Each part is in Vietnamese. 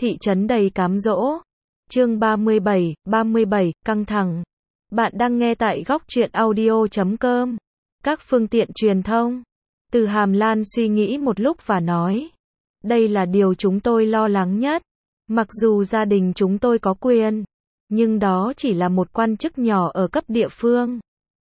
Thị trấn đầy cám dỗ. Chương 37, căng thẳng. Bạn đang nghe tại góc truyện audio.com. Các phương tiện truyền thông. Từ Hàm Lan suy nghĩ một lúc và nói. Đây là điều chúng tôi lo lắng nhất. Mặc dù gia đình chúng tôi có quyền, nhưng đó chỉ là một quan chức nhỏ ở cấp địa phương.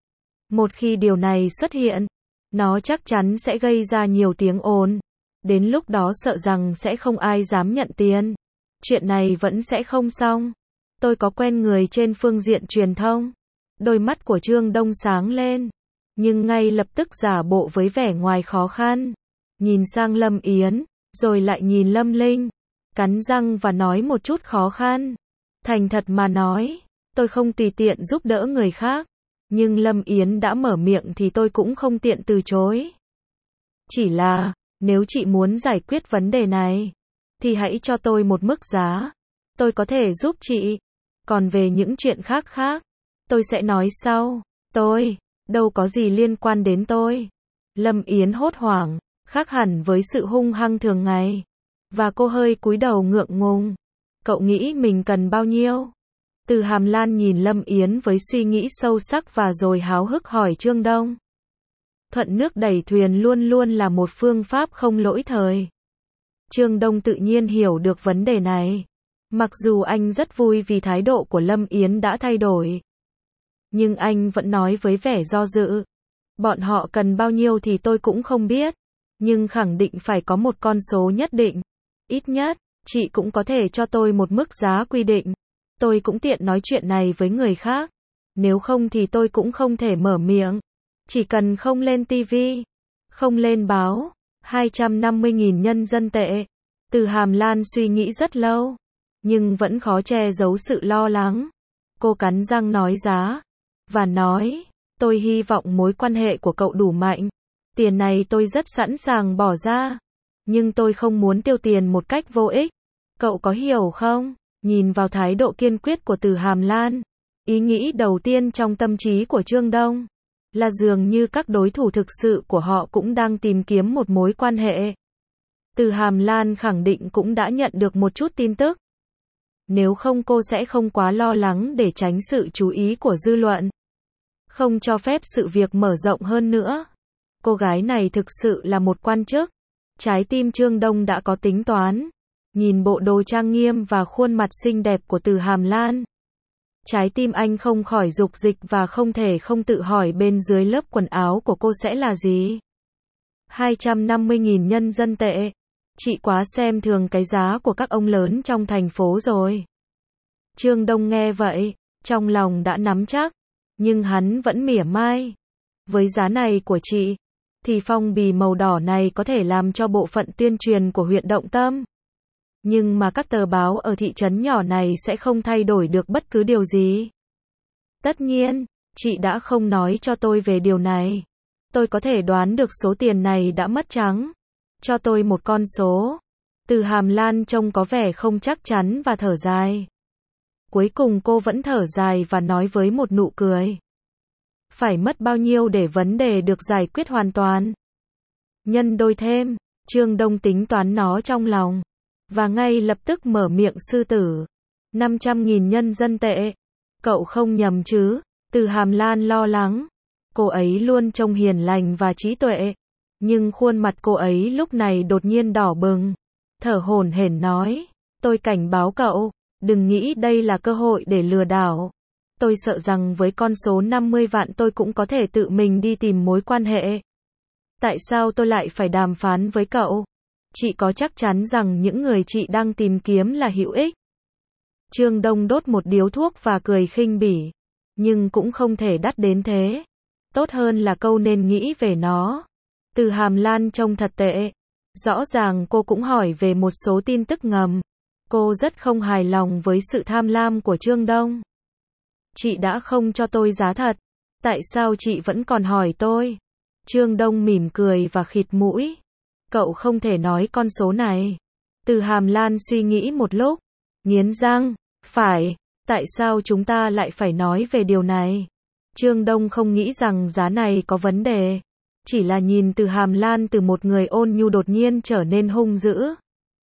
Một khi điều này xuất hiện, nó chắc chắn sẽ gây ra nhiều tiếng ồn. Đến lúc đó sợ rằng sẽ không ai dám nhận tiền. Chuyện này vẫn sẽ không xong. Tôi có quen người trên phương diện truyền thông. Đôi mắt của Trương Đông sáng lên, nhưng ngay lập tức giả bộ với vẻ ngoài khó khăn. Nhìn sang Lâm Yến, rồi lại nhìn Lâm Linh. Cắn răng và nói một chút khó khăn. Thành thật mà nói, tôi không tùy tiện giúp đỡ người khác. Nhưng Lâm Yến đã mở miệng thì tôi cũng không tiện từ chối. Chỉ là, nếu chị muốn giải quyết vấn đề này, thì hãy cho tôi một mức giá. Tôi có thể giúp chị. Còn về những chuyện khác, tôi sẽ nói sau. Tôi, đâu có gì liên quan đến tôi. Lâm Yến hốt hoảng, khác hẳn với sự hung hăng thường ngày. Và cô hơi cúi đầu ngượng ngùng. Cậu nghĩ mình cần bao nhiêu? Từ Hàm Lan nhìn Lâm Yến với suy nghĩ sâu sắc và rồi háo hức hỏi Trương Đông. Thuận nước đẩy thuyền luôn luôn là một phương pháp không lỗi thời. Trương Đông tự nhiên hiểu được vấn đề này. Mặc dù anh rất vui vì thái độ của Lâm Yến đã thay đổi, nhưng anh vẫn nói với vẻ do dự. Bọn họ cần bao nhiêu thì tôi cũng không biết, nhưng khẳng định phải có một con số nhất định. Ít nhất, chị cũng có thể cho tôi một mức giá quy định. Tôi cũng tiện nói chuyện này với người khác. Nếu không thì tôi cũng không thể mở miệng. Chỉ cần không lên TV, không lên báo. 250.000 nhân dân tệ. Từ Hàm Lan suy nghĩ rất lâu, nhưng vẫn khó che giấu sự lo lắng. Cô cắn răng nói giá, và nói, tôi hy vọng mối quan hệ của cậu đủ mạnh. Tiền này tôi rất sẵn sàng bỏ ra, nhưng tôi không muốn tiêu tiền một cách vô ích. Cậu có hiểu không? Nhìn vào thái độ kiên quyết của Từ Hàm Lan, ý nghĩ đầu tiên trong tâm trí của Trương Đông là dường như các đối thủ thực sự của họ cũng đang tìm kiếm một mối quan hệ. Từ Hàm Lan khẳng định cũng đã nhận được một chút tin tức. Nếu không cô sẽ không quá lo lắng để tránh sự chú ý của dư luận. Không cho phép sự việc mở rộng hơn nữa. Cô gái này thực sự là một quan chức. Trái tim Trương Đông đã có tính toán. Nhìn bộ đồ trang nghiêm và khuôn mặt xinh đẹp của Từ Hàm Lan, trái tim anh không khỏi dục dịch và không thể không tự hỏi bên dưới lớp quần áo của cô sẽ là gì. 250.000 nhân dân tệ. Chị quá xem thường cái giá của các ông lớn trong thành phố rồi. Trương Đông nghe vậy, trong lòng đã nắm chắc, nhưng hắn vẫn mỉa mai. Với giá này của chị, thì phong bì màu đỏ này có thể làm cho bộ phận tuyên truyền của huyện động tâm. Nhưng mà các tờ báo ở thị trấn nhỏ này sẽ không thay đổi được bất cứ điều gì. Tất nhiên, chị đã không nói cho tôi về điều này. Tôi có thể đoán được số tiền này đã mất trắng. Cho tôi một con số. Từ Hàm Lan trông có vẻ không chắc chắn và thở dài. Cuối cùng cô vẫn thở dài và nói với một nụ cười. Phải mất bao nhiêu để vấn đề được giải quyết hoàn toàn? Nhân đôi thêm. Trương Đông tính toán nó trong lòng, và ngay lập tức mở miệng sư tử. 500.000 nhân dân tệ. Cậu không nhầm chứ? Từ Hàm Lan lo lắng. Cô ấy luôn trông hiền lành và trí tuệ. Nhưng khuôn mặt cô ấy lúc này đột nhiên đỏ bừng. Thở hổn hển nói. Tôi cảnh báo cậu, đừng nghĩ đây là cơ hội để lừa đảo. Tôi sợ rằng với con số 50 vạn tôi cũng có thể tự mình đi tìm mối quan hệ. Tại sao tôi lại phải đàm phán với cậu? Chị có chắc chắn rằng những người chị đang tìm kiếm là hữu ích? Trương Đông đốt một điếu thuốc và cười khinh bỉ. Nhưng cũng không thể đắt đến thế. Tốt hơn là câu nên nghĩ về nó. Từ Hàm Lan trông thật tệ. Rõ ràng cô cũng hỏi về một số tin tức ngầm. Cô rất không hài lòng với sự tham lam của Trương Đông. Chị đã không cho tôi giá thật. Tại sao chị vẫn còn hỏi tôi? Trương Đông mỉm cười và khịt mũi. Cậu không thể nói con số này. Từ Hàm Lan suy nghĩ một lúc, nghiến răng. Phải, tại sao chúng ta lại phải nói về điều này? Trương Đông không nghĩ rằng giá này có vấn đề. Chỉ là nhìn Từ Hàm Lan từ một người ôn nhu đột nhiên trở nên hung dữ.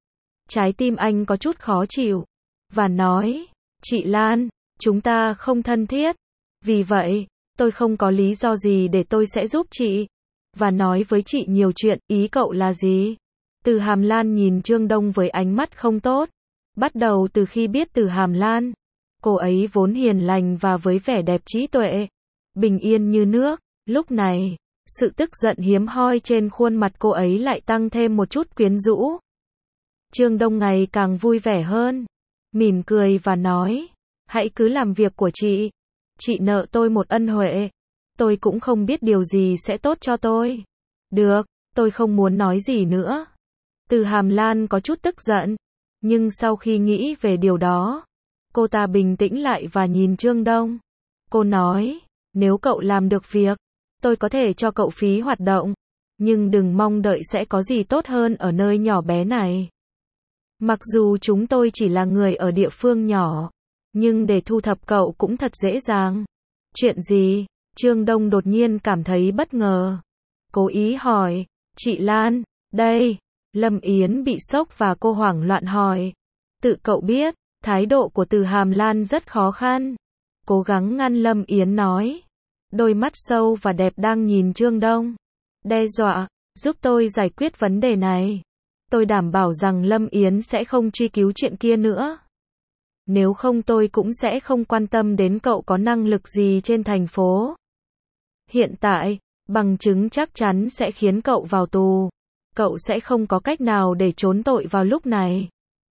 Trái tim anh có chút khó chịu. Và nói, chị Lan, chúng ta không thân thiết. Vì vậy, tôi không có lý do gì để tôi sẽ giúp chị. Và nói với chị nhiều chuyện, ý cậu là gì? Từ Hàm Lan nhìn Trương Đông với ánh mắt không tốt. Bắt đầu từ khi biết Từ Hàm Lan, cô ấy vốn hiền lành và với vẻ đẹp trí tuệ, bình yên như nước. Lúc này, sự tức giận hiếm hoi trên khuôn mặt cô ấy lại tăng thêm một chút quyến rũ. Trương Đông ngày càng vui vẻ hơn, mỉm cười và nói, hãy cứ làm việc của chị. Chị nợ tôi một ân huệ. Tôi cũng không biết điều gì sẽ tốt cho tôi. Được, tôi không muốn nói gì nữa. Từ Hàm Lan có chút tức giận, nhưng sau khi nghĩ về điều đó, cô ta bình tĩnh lại và nhìn Trương Đông. Cô nói, nếu cậu làm được việc, tôi có thể cho cậu phí hoạt động, nhưng đừng mong đợi sẽ có gì tốt hơn ở nơi nhỏ bé này. Mặc dù chúng tôi chỉ là người ở địa phương nhỏ, nhưng để thu thập cậu cũng thật dễ dàng. Chuyện gì? Trương Đông đột nhiên cảm thấy bất ngờ. Cố ý hỏi, chị Lan, đây. Lâm Yến bị sốc và cô hoảng loạn hỏi. Tự cậu biết, thái độ của Từ Hàm Lan rất khó khăn. Cố gắng ngăn Lâm Yến nói. Đôi mắt sâu và đẹp đang nhìn Trương Đông. Đe dọa, giúp tôi giải quyết vấn đề này. Tôi đảm bảo rằng Lâm Yến sẽ không truy cứu chuyện kia nữa. Nếu không tôi cũng sẽ không quan tâm đến cậu có năng lực gì trên thành phố. Hiện tại, bằng chứng chắc chắn sẽ khiến cậu vào tù. Cậu sẽ không có cách nào để trốn tội vào lúc này.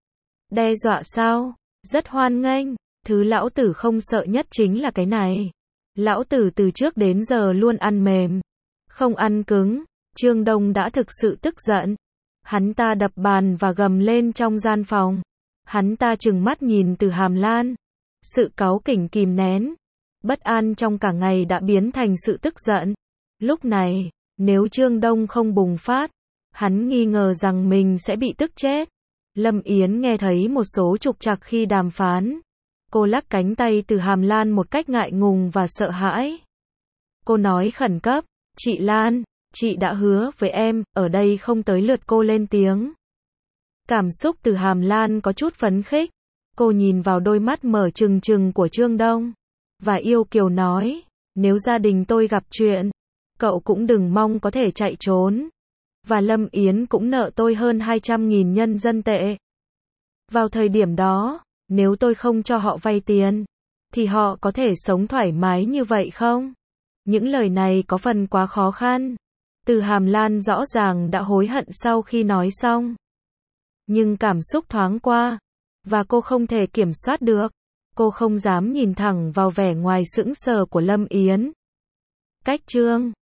Đe dọa sao? Rất hoan nghênh. Thứ lão tử không sợ nhất chính là cái này. Lão tử từ trước đến giờ luôn ăn mềm, không ăn cứng. Trương Đông đã thực sự tức giận. Hắn ta đập bàn và gầm lên trong gian phòng. Hắn ta trừng mắt nhìn Từ Hàm Lan. Sự cáu kỉnh kìm nén, bất an trong cả ngày đã biến thành sự tức giận. Lúc này, nếu Trương Đông không bùng phát, hắn nghi ngờ rằng mình sẽ bị tức chết. Lâm Yến nghe thấy một số trục trặc khi đàm phán. Cô lắc cánh tay Từ Hàm Lan một cách ngại ngùng và sợ hãi. Cô nói khẩn cấp, chị Lan, chị đã hứa với em, ở đây không tới lượt cô lên tiếng. Cảm xúc Từ Hàm Lan có chút phấn khích. Cô nhìn vào đôi mắt mở trừng trừng của Trương Đông, và yêu kiều nói, nếu gia đình tôi gặp chuyện, cậu cũng đừng mong có thể chạy trốn. Và Lâm Yến cũng nợ tôi hơn 200.000 nhân dân tệ. Vào thời điểm đó, nếu tôi không cho họ vay tiền, thì họ có thể sống thoải mái như vậy không? Những lời này có phần quá khó khăn. Từ Hàm Lan rõ ràng đã hối hận sau khi nói xong. Nhưng cảm xúc thoáng qua, và cô không thể kiểm soát được. Cô không dám nhìn thẳng vào vẻ ngoài sững sờ của Lâm Yến. Cách chương